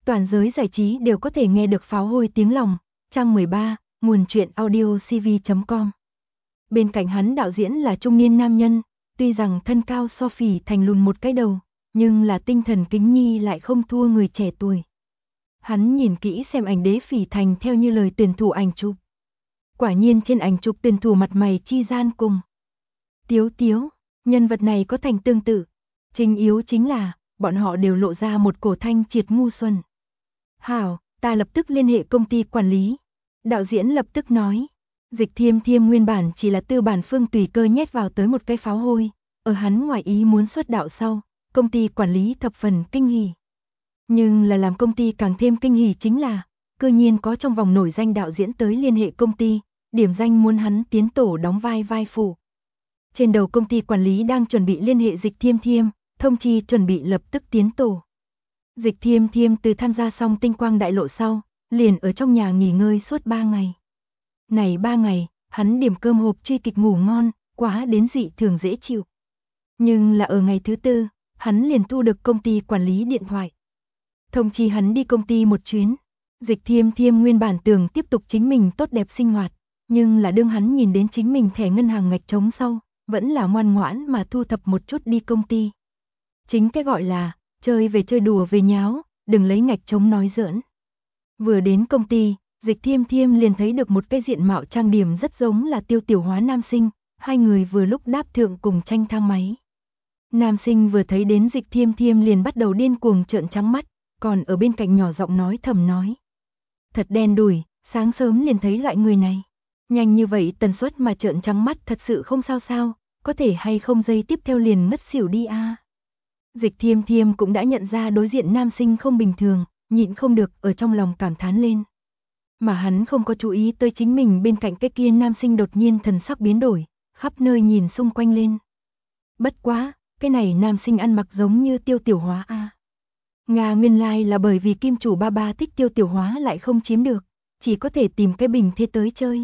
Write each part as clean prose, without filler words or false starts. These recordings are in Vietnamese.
Toàn giới giải trí đều có thể nghe được pháo hôi tiếng lòng. Trang 13, nguồn truyện audio cv.com. Bên cạnh hắn đạo diễn là trung niên nam nhân, tuy rằng thân cao so Phỉ Thành lùn một cái đầu, nhưng là tinh thần kính nhi lại không thua người trẻ tuổi. Hắn nhìn kỹ xem ảnh đế Phỉ Thành theo như lời tuyển thủ ảnh chụp. Quả nhiên trên ảnh chụp tuyển thủ mặt mày chi gian cùng Tiếu Tiếu, nhân vật này có thành tương tự. Chính yếu chính là, bọn họ đều lộ ra một cổ thanh triệt ngu xuẩn. Hảo, ta lập tức liên hệ công ty quản lý. Đạo diễn lập tức nói. Dịch Thiêm Thiêm nguyên bản chỉ là tư bản Phương tùy cơ nhét vào tới một cái pháo hôi. Ở hắn ngoài ý muốn xuất đạo sau, công ty quản lý thập phần kinh hỉ. Nhưng là làm công ty càng thêm kinh hỉ chính là, cư nhiên có trong vòng nổi danh đạo diễn tới liên hệ công ty, điểm danh muốn hắn tiến tổ đóng vai phụ. Trên đầu công ty quản lý đang chuẩn bị liên hệ Dịch Thiêm Thiêm, thông chi chuẩn bị lập tức tiến tổ. Dịch Thiêm Thiêm từ tham gia xong Tinh Quang Đại Lộ sau, liền ở trong nhà nghỉ ngơi suốt 3 ngày. Này 3 ngày, hắn điểm cơm hộp truy kịch ngủ ngon, quá đến dị thường dễ chịu. Nhưng là ở ngày thứ tư, hắn liền thu được công ty quản lý điện thoại. Thông chi hắn đi công ty một chuyến. Dịch Thiêm Thiêm nguyên bản tưởng tiếp tục chính mình tốt đẹp sinh hoạt, nhưng là đương hắn nhìn đến chính mình thẻ ngân hàng ngạch trống sau, vẫn là ngoan ngoãn mà thu thập một chút đi công ty. Chính cái gọi là, chơi về chơi đùa về nháo, đừng lấy ngạch trống nói giỡn. Vừa đến công ty, Dịch Thiêm Thiêm liền thấy được một cái diện mạo trang điểm rất giống là Tiêu Tiểu Hóa nam sinh, hai người vừa lúc đáp thượng cùng tranh thang máy. Nam sinh vừa thấy đến Dịch Thiêm Thiêm liền bắt đầu điên cuồng trợn trắng mắt, còn ở bên cạnh nhỏ giọng nói thầm nói. Thật đen đủi, sáng sớm liền thấy loại người này. Nhanh như vậy tần suất mà trợn trắng mắt thật sự không sao, có thể hay không giây tiếp theo liền ngất xỉu đi a. Dịch Thiêm Thiêm cũng đã nhận ra đối diện nam sinh không bình thường, nhịn không được ở trong lòng cảm thán lên. Mà hắn không có chú ý tới chính mình bên cạnh cái kia nam sinh đột nhiên thần sắc biến đổi, khắp nơi nhìn xung quanh lên. Bất quá, cái này nam sinh ăn mặc giống như Tiêu Tiểu Hóa a. Nga nguyên lai là bởi vì kim chủ ba ba thích Tiêu Tiểu Hóa lại không chiếm được, chỉ có thể tìm cái bình thế tới chơi.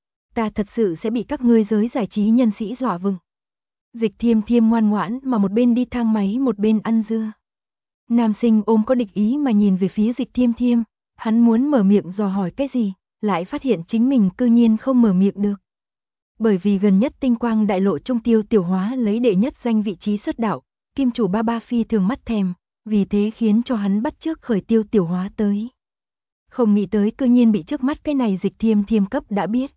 Ta thật sự sẽ bị các ngươi giới giải trí nhân sĩ dọa vừng. Dịch Thiêm Thiêm ngoan ngoãn mà một bên đi thang máy một bên ăn dưa. Nam sinh ôm có địch ý mà nhìn về phía Dịch Thiêm Thiêm, hắn muốn mở miệng dò hỏi cái gì, lại phát hiện chính mình cư nhiên không mở miệng được. Bởi vì gần nhất Tinh Quang Đại Lộ trung Tiêu Tiểu Hóa lấy đệ nhất danh vị trí xuất đạo, kim chủ ba ba phi thường mắt thèm, vì thế khiến cho hắn bắt chước khởi Tiêu Tiểu Hóa tới. Không nghĩ tới cư nhiên bị trước mắt cái này Dịch Thiêm Thiêm cấp đã biết.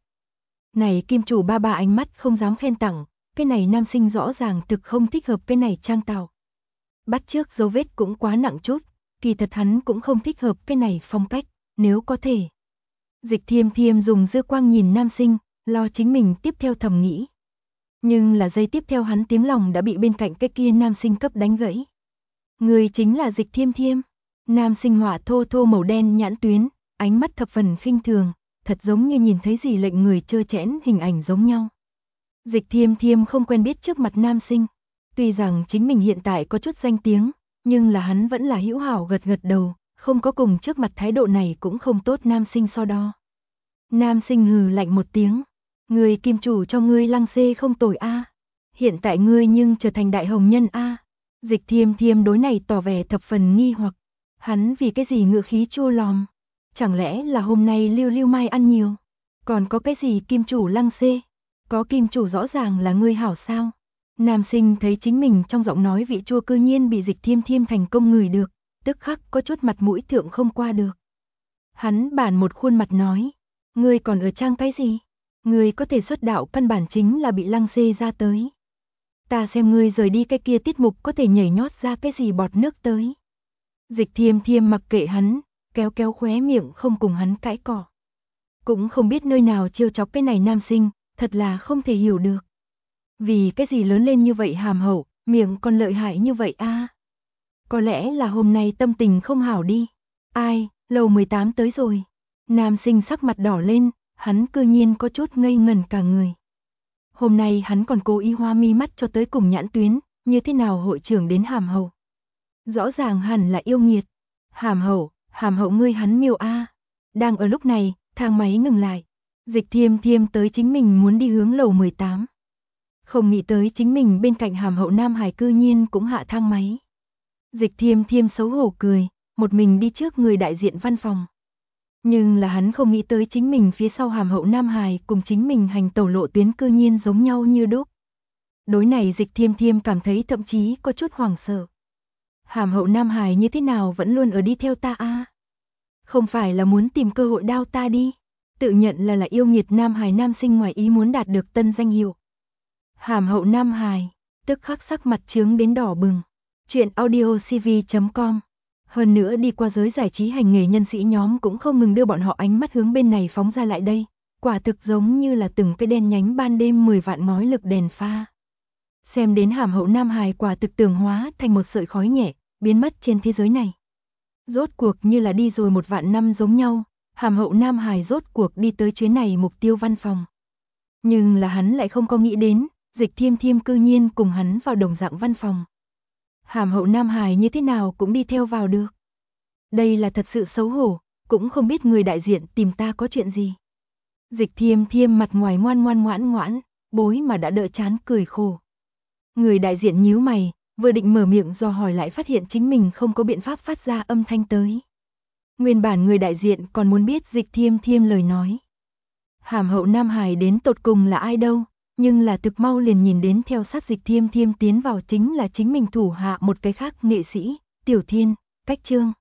Này kim chủ ba ba ánh mắt không dám khen tặng, cái này nam sinh rõ ràng thực không thích hợp cái này trang tạo. Bắt chước dấu vết cũng quá nặng chút, kỳ thật hắn cũng không thích hợp cái này phong cách, nếu có thể. Dịch Thiêm Thiêm dùng dư quang nhìn nam sinh, lo chính mình tiếp theo thầm nghĩ. Nhưng là giây tiếp theo hắn tiếng lòng đã bị bên cạnh cái kia nam sinh cấp đánh gãy. Người chính là Dịch Thiêm Thiêm. Nam sinh họa thô thô màu đen nhãn tuyến, ánh mắt thập phần khinh thường, thật giống như nhìn thấy gì lệnh người trơ trẽn hình ảnh giống nhau. Dịch Thiêm Thiêm không quen biết trước mặt nam sinh. Tuy rằng chính mình hiện tại có chút danh tiếng, nhưng là hắn vẫn là hữu hảo gật gật đầu, không có cùng trước mặt thái độ này cũng không tốt nam sinh so đo. Nam sinh hừ lạnh một tiếng, người kim chủ cho ngươi lăng xê không tồi a. Hiện tại ngươi nhưng trở thành đại hồng nhân a. Dịch Thiêm Thiêm đối này tỏ vẻ thập phần nghi hoặc, hắn vì cái gì ngựa khí chua lòm, chẳng lẽ là hôm nay Lưu Lưu Mai ăn nhiều, còn có cái gì kim chủ lăng xê, có kim chủ rõ ràng là ngươi hảo sao. Nam sinh thấy chính mình trong giọng nói vị chua cư nhiên bị Dịch Thiêm Thiêm thành công ngửi được, tức khắc có chút mặt mũi thượng không qua được. Hắn bản một khuôn mặt nói, ngươi còn ở trang cái gì? Ngươi có thể xuất đạo căn bản chính là bị lăng xê ra tới. Ta xem ngươi rời đi cái kia tiết mục có thể nhảy nhót ra cái gì bọt nước tới. Dịch Thiêm Thiêm mặc kệ hắn, kéo kéo khóe miệng không cùng hắn cãi cọ. Cũng không biết nơi nào trêu chọc cái này nam sinh, thật là không thể hiểu được. Vì cái gì lớn lên như vậy hàm hậu, miệng còn lợi hại như vậy a? Có lẽ là hôm nay tâm tình không hảo đi. Ai, lầu 18 tới rồi. Nam sinh sắc mặt đỏ lên, hắn cư nhiên có chút ngây ngẩn cả người. Hôm nay hắn còn cố ý hoa mi mắt cho tới cùng nhãn tuyến, như thế nào hội trưởng đến hàm hậu. Rõ ràng hẳn là yêu nghiệt. Hàm hậu ngươi hắn miêu a. Đang ở lúc này, thang máy ngừng lại. Dịch Thiêm Thiêm tới chính mình muốn đi hướng lầu 18. Không nghĩ tới chính mình bên cạnh hàm hậu nam hải cư nhiên cũng hạ thang máy. Dịch Thiêm Thiêm xấu hổ cười, một mình đi trước người đại diện văn phòng. Nhưng là hắn không nghĩ tới chính mình phía sau Hàm Hậu Nam Hải cùng chính mình hành tẩu lộ tuyến cư nhiên giống nhau như đúc. Đối này Dịch Thiêm Thiêm cảm thấy thậm chí có chút hoảng sợ. Hàm Hậu Nam Hải như thế nào vẫn luôn ở đi theo ta a? Không phải là muốn tìm cơ hội đao ta đi? Tự nhận là yêu nghiệt Nam Hải nam sinh ngoài ý muốn đạt được tân danh hiệu. Hàm Hậu Nam Hải, tức khắc sắc mặt chướng đến đỏ bừng. Chuyện audiocv.com. Hơn nữa đi qua giới giải trí hành nghề nhân sĩ nhóm cũng không ngừng đưa bọn họ ánh mắt hướng bên này phóng ra lại đây, quả thực giống như là từng cái đen nhánh ban đêm 10 vạn ngói lực đèn pha. Xem đến Hàm Hậu Nam Hải quả thực tường hóa thành một sợi khói nhẹ, biến mất trên thế giới này. Rốt cuộc như là đi rồi 1 vạn năm giống nhau, Hàm Hậu Nam Hải rốt cuộc đi tới chuyến này mục tiêu văn phòng. Nhưng là hắn lại không có nghĩ đến, Dịch Thiêm Thiêm cư nhiên cùng hắn vào đồng dạng văn phòng. Hàm Hậu Nam Hải như thế nào cũng đi theo vào được. Đây là thật sự xấu hổ, cũng không biết người đại diện tìm ta có chuyện gì. Dịch Thiêm Thiêm mặt ngoài ngoan, bối mà đã đỡ chán cười khổ. Người đại diện nhíu mày, vừa định mở miệng do hỏi lại phát hiện chính mình không có biện pháp phát ra âm thanh tới. Nguyên bản người đại diện còn muốn biết Dịch Thiêm Thiêm lời nói. Hàm Hậu Nam Hải đến tột cùng là ai đâu, nhưng là thực mau liền nhìn đến theo sát Dịch Thiêm Thiêm tiến vào chính là chính mình thủ hạ một cái khác nghệ sĩ, Tiểu Thiên, Cách Trương.